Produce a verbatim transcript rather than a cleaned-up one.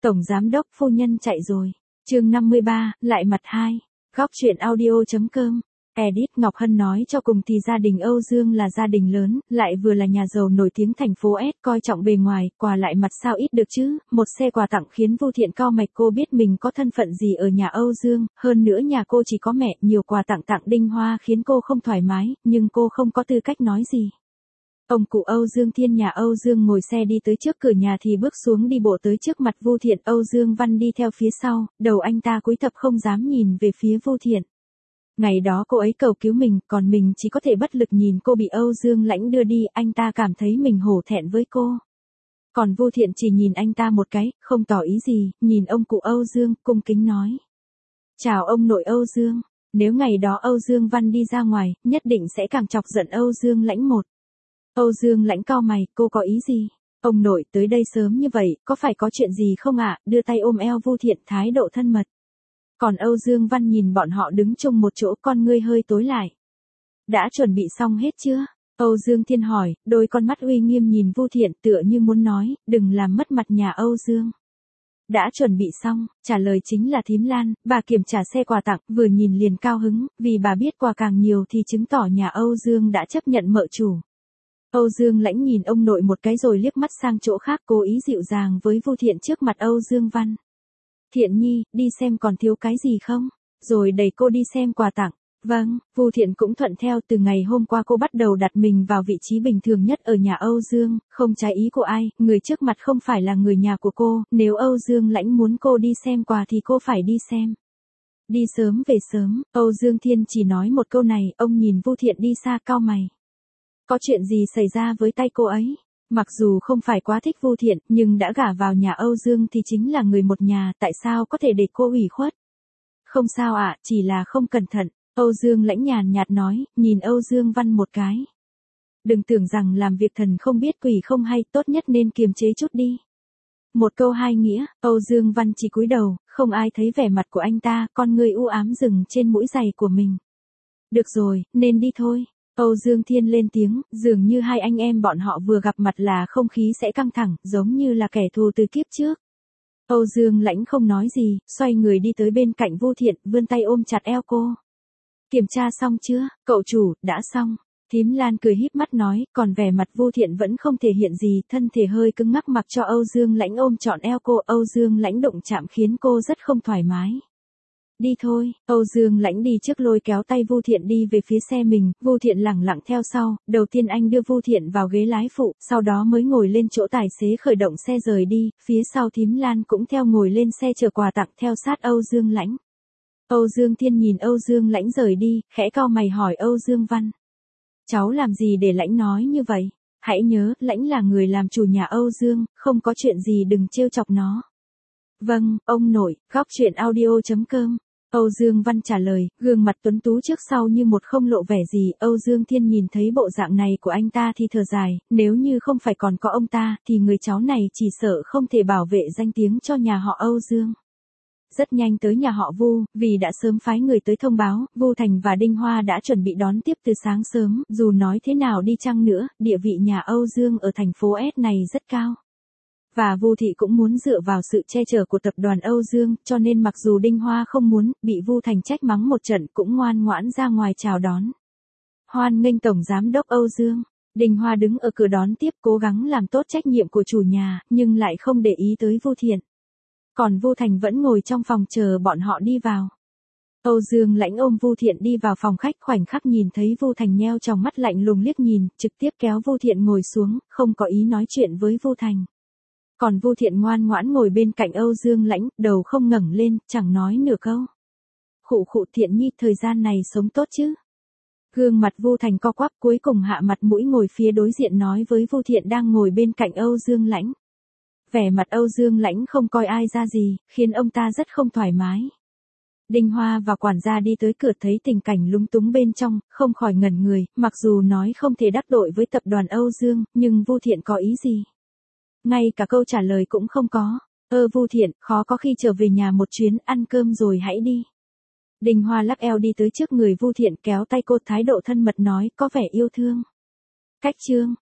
Tổng giám đốc phu nhân chạy rồi. Chương năm mươi ba, lại mặt hai. Góc truyện audio.com. Edit Ngọc Hân nói cho cùng thì gia đình Âu Dương là gia đình lớn, lại vừa là nhà giàu nổi tiếng thành phố S, coi trọng bề ngoài, quà lại mặt sao ít được chứ, một xe quà tặng khiến Vu Thiện cau mày. Cô biết mình có thân phận gì ở nhà Âu Dương, hơn nữa nhà cô chỉ có mẹ, nhiều quà tặng tặng Đinh Hoa khiến cô không thoải mái, nhưng cô không có tư cách nói gì. Ông cụ Âu Dương Thiên nhà Âu Dương ngồi xe đi tới trước cửa nhà thì bước xuống đi bộ tới trước mặt Vu Thiện. Âu Dương Văn đi theo phía sau, đầu anh ta cúi thấp không dám nhìn về phía Vu Thiện. Ngày đó cô ấy cầu cứu mình, còn mình chỉ có thể bất lực nhìn cô bị Âu Dương Lãnh đưa đi, anh ta cảm thấy mình hổ thẹn với cô. Còn Vu Thiện chỉ nhìn anh ta một cái, không tỏ ý gì, nhìn ông cụ Âu Dương, cung kính nói. Chào ông nội Âu Dương, nếu ngày đó Âu Dương Văn đi ra ngoài, nhất định sẽ càng chọc giận Âu Dương Lãnh một. Âu Dương Lãnh cau mày, cô có ý gì? Ông nội tới đây sớm như vậy, có phải có chuyện gì không ạ? Đưa tay ôm eo Vu Thiện, thái độ thân mật. Còn Âu Dương Văn nhìn bọn họ đứng chung một chỗ, con ngươi hơi tối lại. Đã chuẩn bị xong hết chưa? Âu Dương Thiên hỏi, đôi con mắt uy nghiêm nhìn Vu Thiện tựa như muốn nói, đừng làm mất mặt nhà Âu Dương. Đã chuẩn bị xong, trả lời chính là thím Lan, bà kiểm trả xe quà tặng, vừa nhìn liền cao hứng, vì bà biết quà càng nhiều thì chứng tỏ nhà Âu Dương đã chấp nhận mợ chủ. Âu Dương Lãnh nhìn ông nội một cái rồi liếc mắt sang chỗ khác, cố ý dịu dàng với Vu Thiện trước mặt Âu Dương Văn. Thiện nhi, đi xem còn thiếu cái gì không? Rồi đẩy cô đi xem quà tặng. Vâng, Vu Thiện cũng thuận theo. Từ ngày hôm qua cô bắt đầu đặt mình vào vị trí bình thường nhất ở nhà Âu Dương, không trái ý của ai, người trước mặt không phải là người nhà của cô, nếu Âu Dương Lãnh muốn cô đi xem quà thì cô phải đi xem. Đi sớm về sớm, Âu Dương Thiên chỉ nói một câu này, ông nhìn Vu Thiện đi xa cau mày. Có chuyện gì xảy ra với tay cô ấy? Mặc dù không phải quá thích Vu Thiện, nhưng đã gả vào nhà Âu Dương thì chính là người một nhà, tại sao có thể để cô ủy khuất? Không sao ạ, à, chỉ là không cẩn thận, Âu Dương Lãnh nhàn nhạt nói, nhìn Âu Dương Văn một cái. Đừng tưởng rằng làm việc thần không biết quỷ không hay, tốt nhất nên kiềm chế chút đi. Một câu hai nghĩa, Âu Dương Văn chỉ cúi đầu, không ai thấy vẻ mặt của anh ta, con người u ám dừng trên mũi giày của mình. Được rồi, nên đi thôi. Âu Dương Thiên lên tiếng, dường như hai anh em bọn họ vừa gặp mặt là không khí sẽ căng thẳng, giống như là kẻ thù từ kiếp trước. Âu Dương Lãnh không nói gì, xoay người đi tới bên cạnh Vu Thiện, vươn tay ôm chặt eo cô. Kiểm tra xong chưa, cậu chủ, đã xong. Thím Lan cười híp mắt nói, còn vẻ mặt Vu Thiện vẫn không thể hiện gì, thân thể hơi cứng ngắc mặc cho Âu Dương Lãnh ôm trọn eo cô. Âu Dương Lãnh đụng chạm khiến cô rất không thoải mái. Đi thôi, Âu Dương Lãnh đi trước lôi kéo tay Vu Thiện đi về phía xe mình, Vu Thiện lẳng lặng theo sau, đầu tiên anh đưa Vu Thiện vào ghế lái phụ, sau đó mới ngồi lên chỗ tài xế khởi động xe rời đi, phía sau thím Lan cũng theo ngồi lên xe chở quà tặng theo sát Âu Dương Lãnh. Âu Dương Thiên nhìn Âu Dương Lãnh rời đi, khẽ cau mày hỏi Âu Dương Văn. Cháu làm gì để Lãnh nói như vậy? Hãy nhớ, Lãnh là người làm chủ nhà Âu Dương, không có chuyện gì đừng trêu chọc nó. Vâng, ông nội, góc truyện audio.com. Âu Dương Văn trả lời, gương mặt tuấn tú trước sau như một không lộ vẻ gì. Âu Dương Thiên nhìn thấy bộ dạng này của anh ta thì thở dài, nếu như không phải còn có ông ta, thì người cháu này chỉ sợ không thể bảo vệ danh tiếng cho nhà họ Âu Dương. Rất nhanh tới nhà họ Vu, vì đã sớm phái người tới thông báo, Vu Thành và Đinh Hoa đã chuẩn bị đón tiếp từ sáng sớm, dù nói thế nào đi chăng nữa, địa vị nhà Âu Dương ở thành phố S này rất cao. Và Vu Thị cũng muốn dựa vào sự che chở của tập đoàn Âu Dương, cho nên mặc dù Đinh Hoa không muốn, bị Vu Thành trách mắng một trận cũng ngoan ngoãn ra ngoài chào đón. Hoan nghênh Tổng Giám đốc Âu Dương. Đinh Hoa đứng ở cửa đón tiếp cố gắng làm tốt trách nhiệm của chủ nhà, nhưng lại không để ý tới Vu Thiện. Còn Vu Thành vẫn ngồi trong phòng chờ bọn họ đi vào. Âu Dương Lãnh ôm Vu Thiện đi vào phòng khách, khoảnh khắc nhìn thấy Vu Thành nheo tròng mắt lạnh lùng liếc nhìn, trực tiếp kéo Vu Thiện ngồi xuống, không có ý nói chuyện với Vu Thành. Còn Vu Thiện ngoan ngoãn ngồi bên cạnh Âu Dương Lãnh, đầu không ngẩng lên, chẳng nói nửa câu. Khụ khụ Thiện nhi, thời gian này sống tốt chứ? Gương mặt Vu Thành co quắp, cuối cùng hạ mặt mũi ngồi phía đối diện nói với Vu Thiện đang ngồi bên cạnh Âu Dương Lãnh. Vẻ mặt Âu Dương Lãnh không coi ai ra gì, khiến ông ta rất không thoải mái. Đinh Hoa và quản gia đi tới cửa thấy tình cảnh lúng túng bên trong, không khỏi ngẩn người, mặc dù nói không thể đắc tội với tập đoàn Âu Dương, nhưng Vu Thiện có ý gì? Ngay cả câu trả lời cũng không có. Ơ Vu Thiện, khó có khi trở về nhà một chuyến, ăn cơm rồi hãy đi. Đinh Hoa lắc eo đi tới trước người Vu Thiện kéo tay cô, thái độ thân mật nói, có vẻ yêu thương. Cách chương.